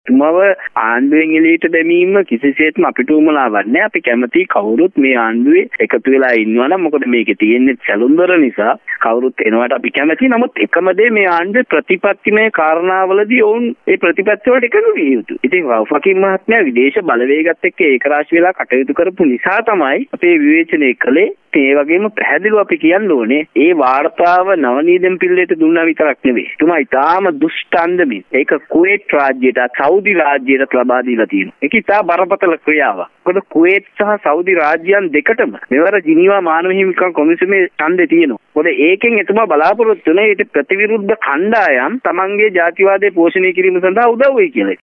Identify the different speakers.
Speaker 1: මව ආණ්ඩුවෙන් එළියට දැමීම කිසිසේත්ම අපිට උමනාවක් නැහැ. අපි කැමති කවුරුත් මේ ආණ්ඩුවේ එකතු වෙලා ඉන්නවා නම් මොකද මේකේ තියෙන්නේ සැලුන්දර නිසා කවුරුත් එනවට අපි කැමති. නමුත් එකම දේ මේ ආණ්ඩුවේ ප්‍රතිපත්තිමය කාරණාවලදී ඔවුන් ඒ ප්‍රතිපත්ති වලට එකතු විය යුතුයි. ඉතින් ෆකීම් මහත්මයා විදේශ බලවේගත් එක්ක ඒකරාශී වෙලා කටයුතු කරපු නිසා තමයි අපේ විවේචනය කළේ. ඒ වගේම පැහැදිලිව අපි කියන්න ඕනේ ඒ වාර්තාව නවනීදම් පිල්ලේට දුන්නා විතරක් නෙවෙයි. තුමා ඊටාම දුෂ්ට අන්දමින් ඒක කුවේට් රාජ්‍යයට සෞදි රාජ්‍යයට ලබා දීලා තියෙනවා. ඒක ඉතා බරපතල ක්‍රියාවක්. මොකද කුවේට් සහ සෞදි රාජ්‍යයන් දෙකටම මෙවර ජිනීවා මානව හිමිකම් කොමිසමේ ඡන්දේ තියෙනවා. මොකද ඒකෙන් එතුමා බලාපොරොත්තු වෙන ඊට ප්‍රතිවිරුද්ධ කණ්ඩායම් තමන්ගේ ජාතිවාදය පෝෂණය කිරීම සඳහා උදව් වෙයි කියලා.